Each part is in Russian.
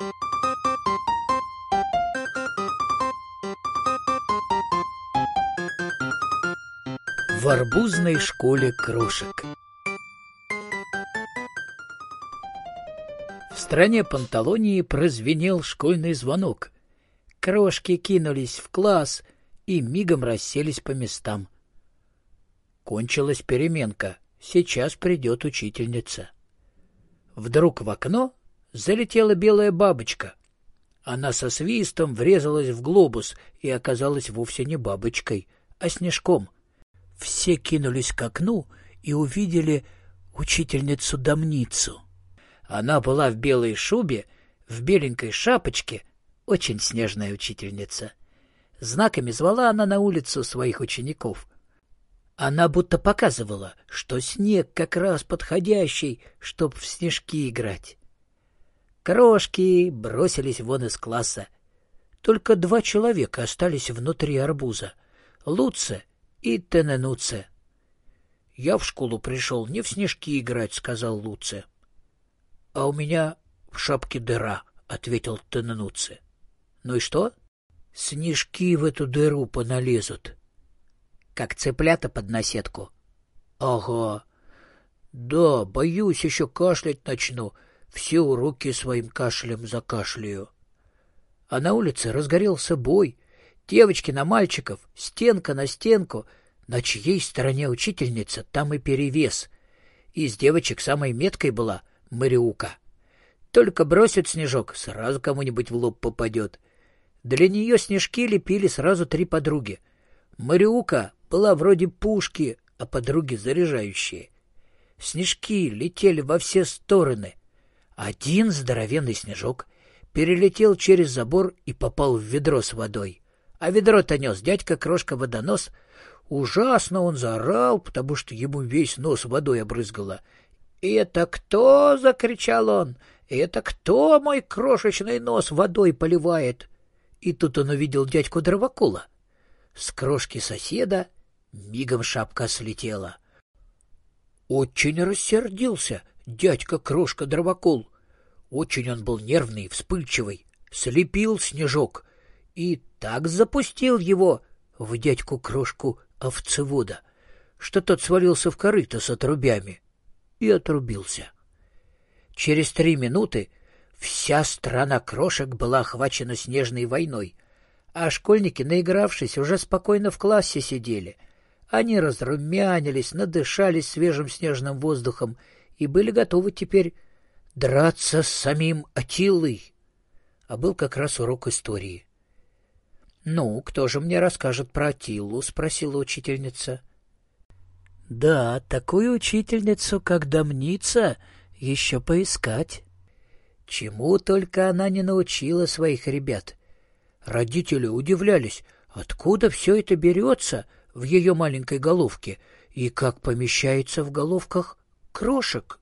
В арбузной школе крошек. В стране Панталонии прозвенел школьный звонок. Крошки кинулись в класс и мигом расселись по местам. Кончилась переменка. Сейчас придет учительница. Вдруг в окно залетела белая бабочка. Она со свистом врезалась в глобус и оказалась вовсе не бабочкой, а снежком. Все кинулись к окну и увидели учительницу-домницу. Она была в белой шубе, в беленькой шапочке, очень снежная учительница. Знаками звала она на улицу своих учеников. Она будто показывала, что снег как раз подходящий, чтоб в снежки играть. Крошки бросились вон из класса. Только 2 человека остались внутри арбуза — Луце и Тененуце. — Я в школу пришел не в снежки играть, — сказал Луце. — А у меня в шапке дыра, — ответил Тененуце. — Ну и что? — Снежки в эту дыру поналезут. — Как цыплята под наседку. — Ага. — Да, боюсь, еще кашлять начну. Все уроки своим кашлем закашляю. А на улице разгорелся бой. Девочки на мальчиков, стенка на стенку. На чьей стороне учительница, там и перевес. Из девочек самой меткой была Мариука. Только бросит снежок, сразу кому-нибудь в лоб попадет. Для нее снежки лепили сразу 3 подруги. Мариука была вроде пушки, а подруги заряжающие. Снежки летели во все стороны. Один здоровенный снежок перелетел через забор и попал в ведро с водой. А ведро-то нес дядька Крошка-водонос. Ужасно он заорал, потому что ему весь нос водой обрызгало. «Это кто?» — закричал он. «Это кто мой крошечный нос водой поливает?» И тут он увидел дядьку Дровокула. С крошки соседа мигом шапка слетела. Очень рассердился дядька Крошка-Дровокул. Очень он был нервный, вспыльчивый. Слепил снежок и так запустил его в дядьку Крошку-Овцевода, что тот свалился в корыто с отрубями и отрубился. Через 3 минуты вся страна крошек была охвачена снежной войной, а школьники, наигравшись, уже спокойно в классе сидели. Они разрумянились, надышались свежим снежным воздухом и были готовы теперь драться с самим Атилой. А был как раз урок истории. — Ну, кто же мне расскажет про Атилу? — спросила учительница. — Да, такую учительницу, как Домница, еще поискать. Чему только она не научила своих ребят. Родители удивлялись, откуда все это берется в ее маленькой головке и как помещается в головках крошек.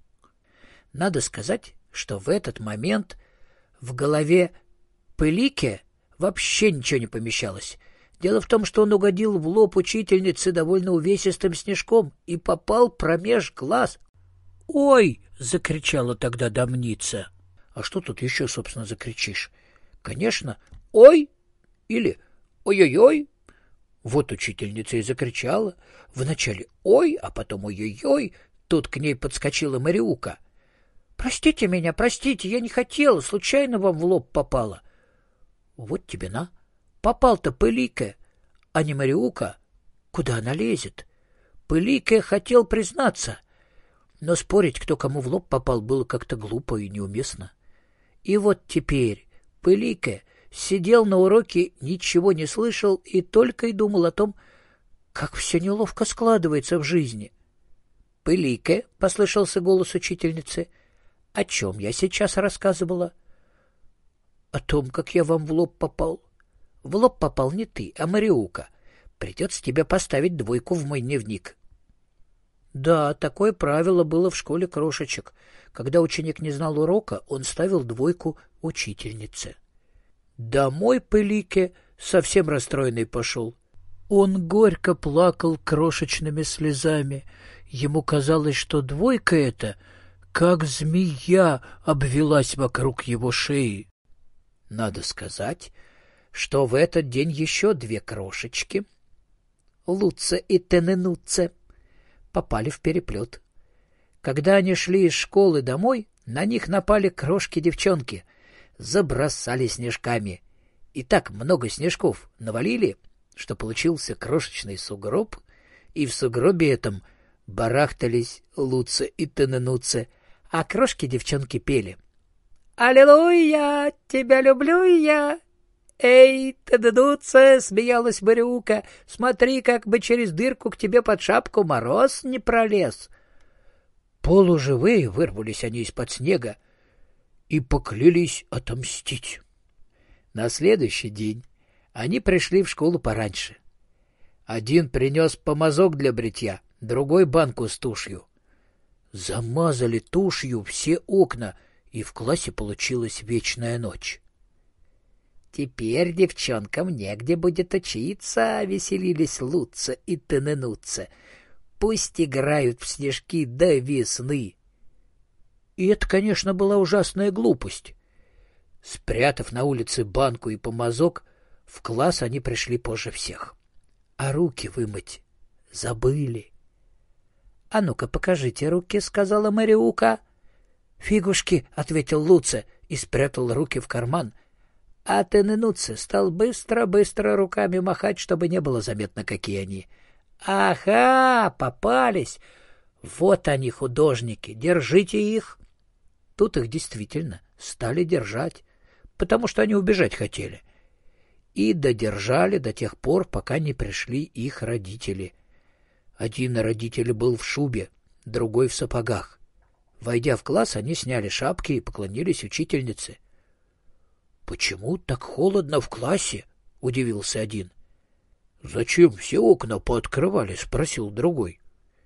Надо сказать, что в этот момент в голове Пылике вообще ничего не помещалось. Дело в том, что он угодил в лоб учительницы довольно увесистым снежком и попал промеж глаз. «Ой!» — закричала тогда Домница. А что тут еще, собственно, закричишь? Конечно, «Ой!» или «Ой-ой-ой!» Вот учительница и закричала. Вначале «Ой!», а потом «Ой-ой-ой!». Тут к ней подскочила Мариука. «Простите меня, простите, я не хотела, случайно вам в лоб попала». «Вот тебе на! Попал-то Пылике, а не Мариука. Куда она лезет?» Пылике хотел признаться, но спорить, кто кому в лоб попал, было как-то глупо и неуместно. И вот теперь Пылике сидел на уроке, ничего не слышал и только и думал о том, как все неловко складывается в жизни. — Пылике, — послышался голос учительницы, — о чем я сейчас рассказывала? — О том, как я вам в лоб попал. В лоб попал не ты, а Мариука. Придется тебе поставить 2 в мой дневник. Да, такое правило было в школе крошечек. Когда ученик не знал урока, он ставил 2 учительнице. Домой Пылике совсем расстроенный пошел. Он горько плакал крошечными слезами. Ему казалось, что 2 эта как змея обвелась вокруг его шеи. Надо сказать, что в этот день еще две крошечки, Луце и Тененуце, попали в переплет. Когда они шли из школы домой, на них напали крошки-девчонки, забросали снежками. И так много снежков навалили, что получился крошечный сугроб, и в сугробе этом барахтались Луце и Тененуце, а крошки-девчонки пели: «Аллилуйя, тебя люблю я!» «Эй, Тененуце!» — смеялась Мариука. «Смотри, как бы через дырку к тебе под шапку мороз не пролез!» Полуживые вырвались они из-под снега и поклялись отомстить. На следующий день они пришли в школу пораньше. Один принес помазок для бритья, другой — банку с тушью. Замазали тушью все окна, и в классе получилась вечная ночь. «Теперь девчонкам негде будет учиться», — веселились Луце и Тененуце. «Пусть играют в снежки до весны». И это, конечно, была ужасная глупость. Спрятав на улице банку и помазок, в класс они пришли позже всех. А руки вымыть забыли. — А ну-ка, покажите руки, — сказала Мариука. — Фигушки, — ответил Луце и спрятал руки в карман. А Тененуце стал быстро-быстро руками махать, чтобы не было заметно, какие они. — Ага, попались! Вот они, художники, держите их! Тут их действительно стали держать, потому что они убежать хотели. И додержали до тех пор, пока не пришли их родители. Один родитель был в шубе, другой в сапогах. Войдя в класс, они сняли шапки и поклонились учительнице. — Почему так холодно в классе? — удивился один. — Зачем все окна пооткрывали? — спросил другой.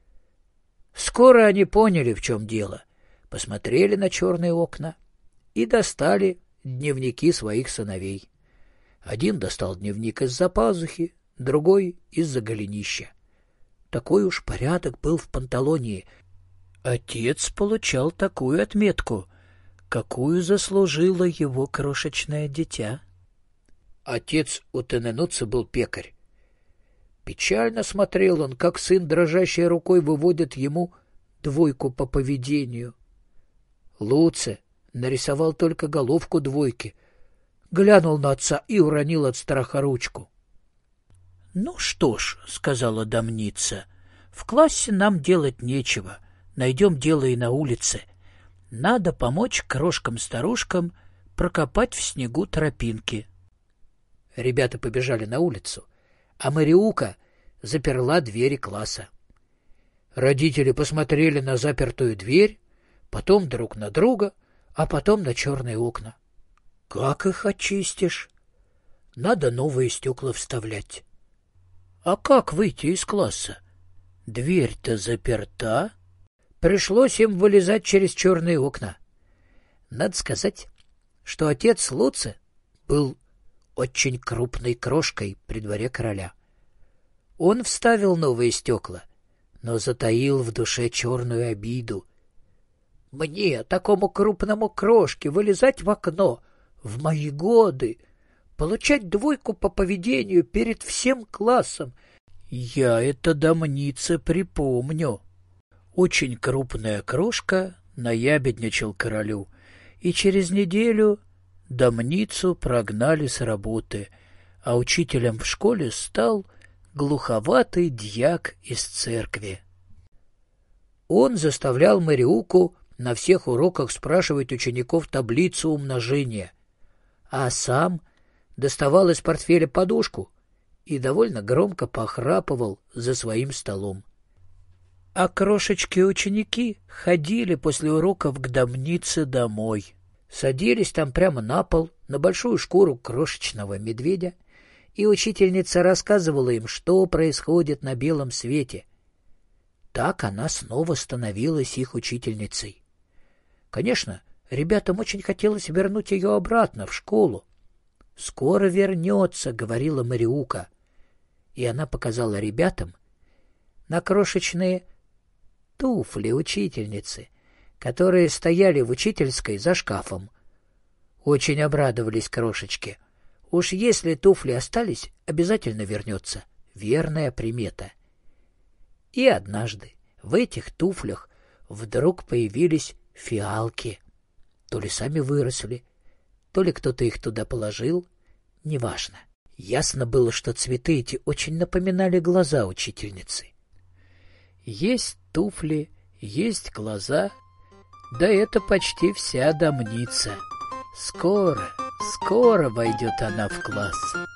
Скоро они поняли, в чем дело, посмотрели на черные окна и достали дневники своих сыновей. Один достал дневник из-за пазухи, другой — из-за голенища. Такой уж порядок был в Панталонии. Отец получал такую отметку, какую заслужило его крошечное дитя. Отец у Тененуце был пекарь. Печально смотрел он, как сын дрожащей рукой выводит ему 2 по поведению. Луце нарисовал только головку 2, глянул на отца и уронил от страха ручку. — Ну что ж, — сказала домница, — в классе нам делать нечего, найдем дело и на улице. Надо помочь крошкам-старушкам прокопать в снегу тропинки. Ребята побежали на улицу, а Мариука заперла двери класса. Родители посмотрели на запертую дверь, потом друг на друга, а потом на черные окна. — Как их очистишь? — Надо новые стекла вставлять. — А как выйти из класса? Дверь-то заперта. Пришлось им вылезать через черные окна. Надо сказать, что отец Луце был очень крупной крошкой при дворе короля. Он вставил новые стекла, но затаил в душе черную обиду. Мне, такому крупному крошке, вылезать в окно в мои годы, получать 2 по поведению перед всем классом. Я это домнице припомню. Очень крупная крошка наябедничал королю, и через неделю домницу прогнали с работы, а учителем в школе стал глуховатый дьяк из церкви. Он заставлял Мариуку на всех уроках спрашивать учеников таблицу умножения, а сам доставал из портфеля подушку и довольно громко похрапывал за своим столом. А крошечки-ученики ходили после уроков к домнице домой. Садились там прямо на пол, на большую шкуру крошечного медведя, и учительница рассказывала им, что происходит на белом свете. Так она снова становилась их учительницей. Конечно, ребятам очень хотелось вернуть ее обратно в школу. «Скоро вернется», — говорила Мариука. И она показала ребятам на крошечные туфли учительницы, которые стояли в учительской за шкафом. Очень обрадовались крошечки. Уж если туфли остались, обязательно вернется. Верная примета. И однажды в этих туфлях вдруг появились фиалки. То ли сами выросли, то ли кто-то их туда положил. Неважно. Ясно было, что цветы эти очень напоминали глаза учительницы. Есть туфли, есть глаза, да это почти вся домница. Скоро войдет она в класс.